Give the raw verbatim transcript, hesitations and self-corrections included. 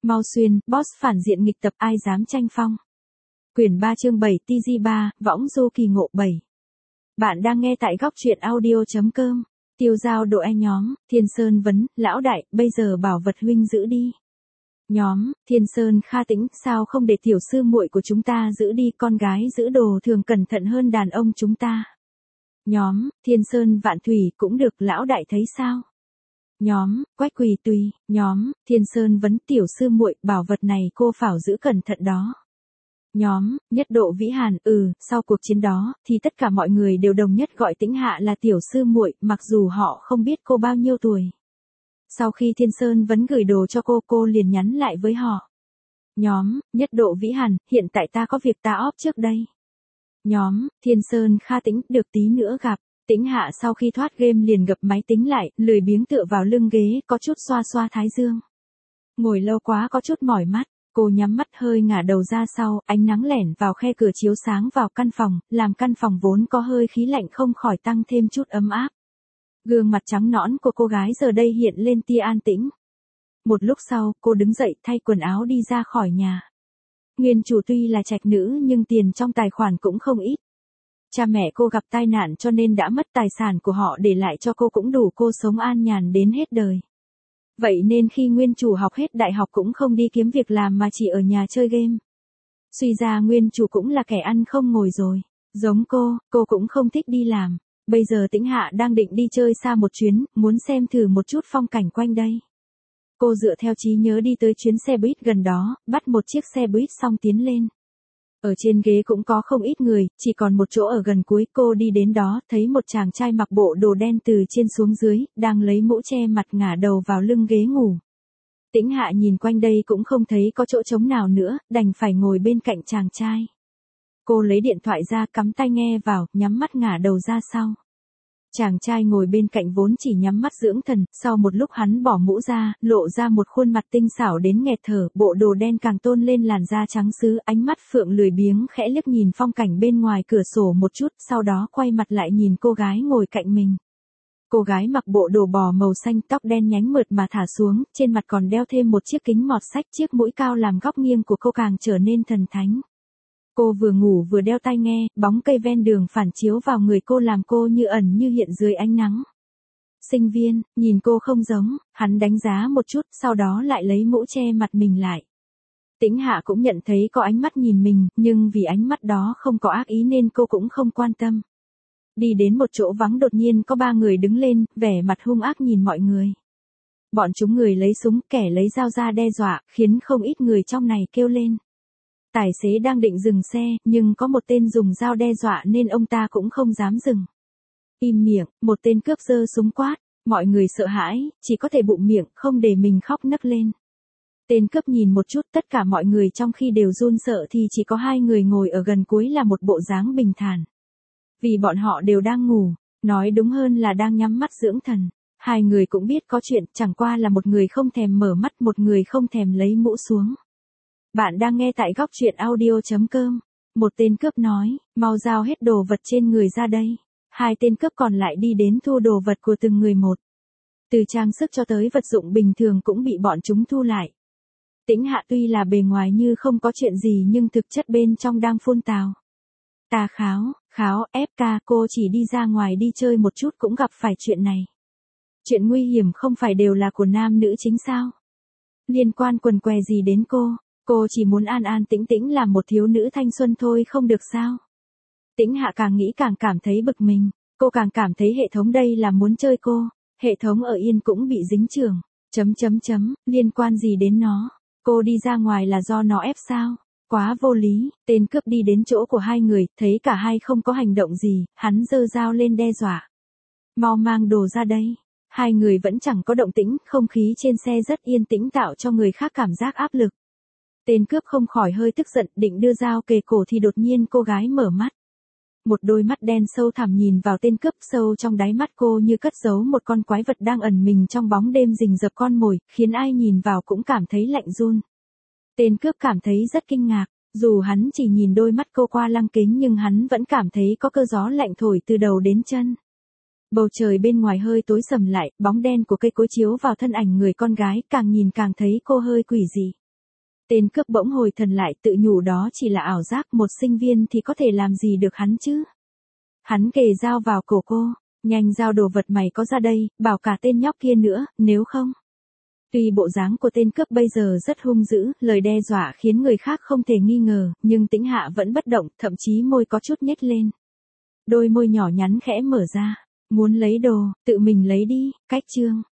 Mau xuyên, boss phản diện nghịch tập ai dám tranh phong. Quyển ba chương bảy T G ba, võng du kỳ ngộ bảy. Bạn đang nghe tại góc truyện audio.com. Tiêu Giao độ e nhóm, Thiên Sơn vấn, lão đại, bây giờ bảo vật huynh giữ đi. Nhóm, Thiên Sơn Kha Tĩnh, sao không để tiểu sư muội của chúng ta giữ đi, con gái giữ đồ thường cẩn thận hơn đàn ông chúng ta. Nhóm, Thiên Sơn Vạn Thủy, cũng được, lão đại thấy sao? Nhóm, Quách Quỳ tùy, nhóm, Thiên Sơn vấn, tiểu sư muội, bảo vật này cô phảo giữ cẩn thận đó. Nhóm, Nhất Độ Vĩ Hàn, ừ, sau cuộc chiến đó, thì tất cả mọi người đều đồng nhất gọi Tĩnh Hạ là tiểu sư muội, mặc dù họ không biết cô bao nhiêu tuổi. Sau khi Thiên Sơn vấn gửi đồ cho cô, cô liền nhắn lại với họ. Nhóm, Nhất Độ Vĩ Hàn, hiện tại ta có việc ta off trước đây. Nhóm, Thiên Sơn Kha Tĩnh, được tí nữa gặp. Tĩnh Hạ sau khi thoát game liền gập máy tính lại, lười biếng tựa vào lưng ghế, có chút xoa xoa thái dương. Ngồi lâu quá có chút mỏi mắt, cô nhắm mắt hơi ngả đầu ra sau, ánh nắng lẻn vào khe cửa chiếu sáng vào căn phòng, làm căn phòng vốn có hơi khí lạnh không khỏi tăng thêm chút ấm áp. Gương mặt trắng nõn của cô gái giờ đây hiện lên tia an tĩnh. Một lúc sau, cô đứng dậy thay quần áo đi ra khỏi nhà. Nguyên chủ tuy là trạch nữ nhưng tiền trong tài khoản cũng không ít. Cha mẹ cô gặp tai nạn cho nên đã mất tài sản của họ để lại cho cô cũng đủ cô sống an nhàn đến hết đời. Vậy nên khi nguyên chủ học hết đại học cũng không đi kiếm việc làm mà chỉ ở nhà chơi game. Suy ra nguyên chủ cũng là kẻ ăn không ngồi rồi. Giống cô, cô cũng không thích đi làm. Bây giờ Tĩnh Hạ đang định đi chơi xa một chuyến, muốn xem thử một chút phong cảnh quanh đây. Cô dựa theo trí nhớ đi tới chuyến xe buýt gần đó, bắt một chiếc xe buýt xong tiến lên. Ở trên ghế cũng có không ít người, chỉ còn một chỗ ở gần cuối, cô đi đến đó, thấy một chàng trai mặc bộ đồ đen từ trên xuống dưới, đang lấy mũ che mặt ngả đầu vào lưng ghế ngủ. Tĩnh Hạ nhìn quanh đây cũng không thấy có chỗ trống nào nữa, đành phải ngồi bên cạnh chàng trai. Cô lấy điện thoại ra cắm tai nghe vào, nhắm mắt ngả đầu ra sau. Chàng trai ngồi bên cạnh vốn chỉ nhắm mắt dưỡng thần, sau một lúc hắn bỏ mũ ra, lộ ra một khuôn mặt tinh xảo đến nghẹt thở, bộ đồ đen càng tôn lên làn da trắng sứ, ánh mắt phượng lười biếng khẽ liếc nhìn phong cảnh bên ngoài cửa sổ một chút, sau đó quay mặt lại nhìn cô gái ngồi cạnh mình. Cô gái mặc bộ đồ bò màu xanh, tóc đen nhánh mượt mà thả xuống, trên mặt còn đeo thêm một chiếc kính mọt sách, chiếc mũi cao làm góc nghiêng của cô càng trở nên thần thánh. Cô vừa ngủ vừa đeo tai nghe, bóng cây ven đường phản chiếu vào người cô làm cô như ẩn như hiện dưới ánh nắng. Sinh viên, nhìn cô không giống, hắn đánh giá một chút, sau đó lại lấy mũ che mặt mình lại. Tĩnh Hạ cũng nhận thấy có ánh mắt nhìn mình, nhưng vì ánh mắt đó không có ác ý nên cô cũng không quan tâm. Đi đến một chỗ vắng đột nhiên có ba người đứng lên, vẻ mặt hung ác nhìn mọi người. Bọn chúng người lấy súng, kẻ lấy dao ra đe dọa, khiến không ít người trong này kêu lên. Tài xế đang định dừng xe, nhưng có một tên dùng dao đe dọa nên ông ta cũng không dám dừng. Im miệng, một tên cướp giơ súng quát, mọi người sợ hãi, chỉ có thể bụm miệng, không để mình khóc nấc lên. Tên cướp nhìn một chút, tất cả mọi người trong khi đều run sợ thì chỉ có hai người ngồi ở gần cuối là một bộ dáng bình thản. Vì bọn họ đều đang ngủ, nói đúng hơn là đang nhắm mắt dưỡng thần. Hai người cũng biết có chuyện, chẳng qua là một người không thèm mở mắt, một người không thèm lấy mũ xuống. Bạn đang nghe tại góc truyện audio.com. Một tên cướp nói, mau giao hết đồ vật trên người ra đây. Hai tên cướp còn lại đi đến thu đồ vật của từng người một. Từ trang sức cho tới vật dụng bình thường cũng bị bọn chúng thu lại. Tĩnh Hạ tuy là bề ngoài như không có chuyện gì nhưng thực chất bên trong đang phun tào. Tà Kháo, Kháo, ép ca, cô chỉ đi ra ngoài đi chơi một chút cũng gặp phải chuyện này. Chuyện nguy hiểm không phải đều là của nam nữ chính sao? Liên quan quần què gì đến cô? Cô chỉ muốn an an tĩnh tĩnh làm một thiếu nữ thanh xuân thôi không được sao? Tĩnh Hạ càng nghĩ càng cảm thấy bực mình, cô càng cảm thấy hệ thống đây là muốn chơi cô, hệ thống ở yên cũng bị dính chưởng, chấm chấm chấm, liên quan gì đến nó, cô đi ra ngoài là do nó ép sao? Quá vô lý, tên cướp đi đến chỗ của hai người, thấy cả hai không có hành động gì, hắn giơ dao lên đe dọa. Mau mang đồ ra đây. Hai người vẫn chẳng có động tĩnh, không khí trên xe rất yên tĩnh tạo cho người khác cảm giác áp lực. Tên cướp không khỏi hơi tức giận, định đưa dao kề cổ thì đột nhiên cô gái mở mắt. Một đôi mắt đen sâu thẳm nhìn vào tên cướp, sâu trong đáy mắt cô như cất giấu một con quái vật đang ẩn mình trong bóng đêm rình rập con mồi, khiến ai nhìn vào cũng cảm thấy lạnh run. Tên cướp cảm thấy rất kinh ngạc, dù hắn chỉ nhìn đôi mắt cô qua lăng kính nhưng hắn vẫn cảm thấy có cơn gió lạnh thổi từ đầu đến chân. Bầu trời bên ngoài hơi tối sầm lại, bóng đen của cây cối chiếu vào thân ảnh người con gái, càng nhìn càng thấy cô hơi quỷ dị. Tên cướp bỗng hồi thần lại tự nhủ đó chỉ là ảo giác, một sinh viên thì có thể làm gì được hắn chứ. Hắn kề dao vào cổ cô, nhanh giao đồ vật mày có ra đây, bảo cả tên nhóc kia nữa, nếu không. Tuy bộ dáng của tên cướp bây giờ rất hung dữ, lời đe dọa khiến người khác không thể nghi ngờ, nhưng Tĩnh Hạ vẫn bất động, thậm chí môi có chút nhếch lên. Đôi môi nhỏ nhắn khẽ mở ra, muốn lấy đồ, tự mình lấy đi, cách chương.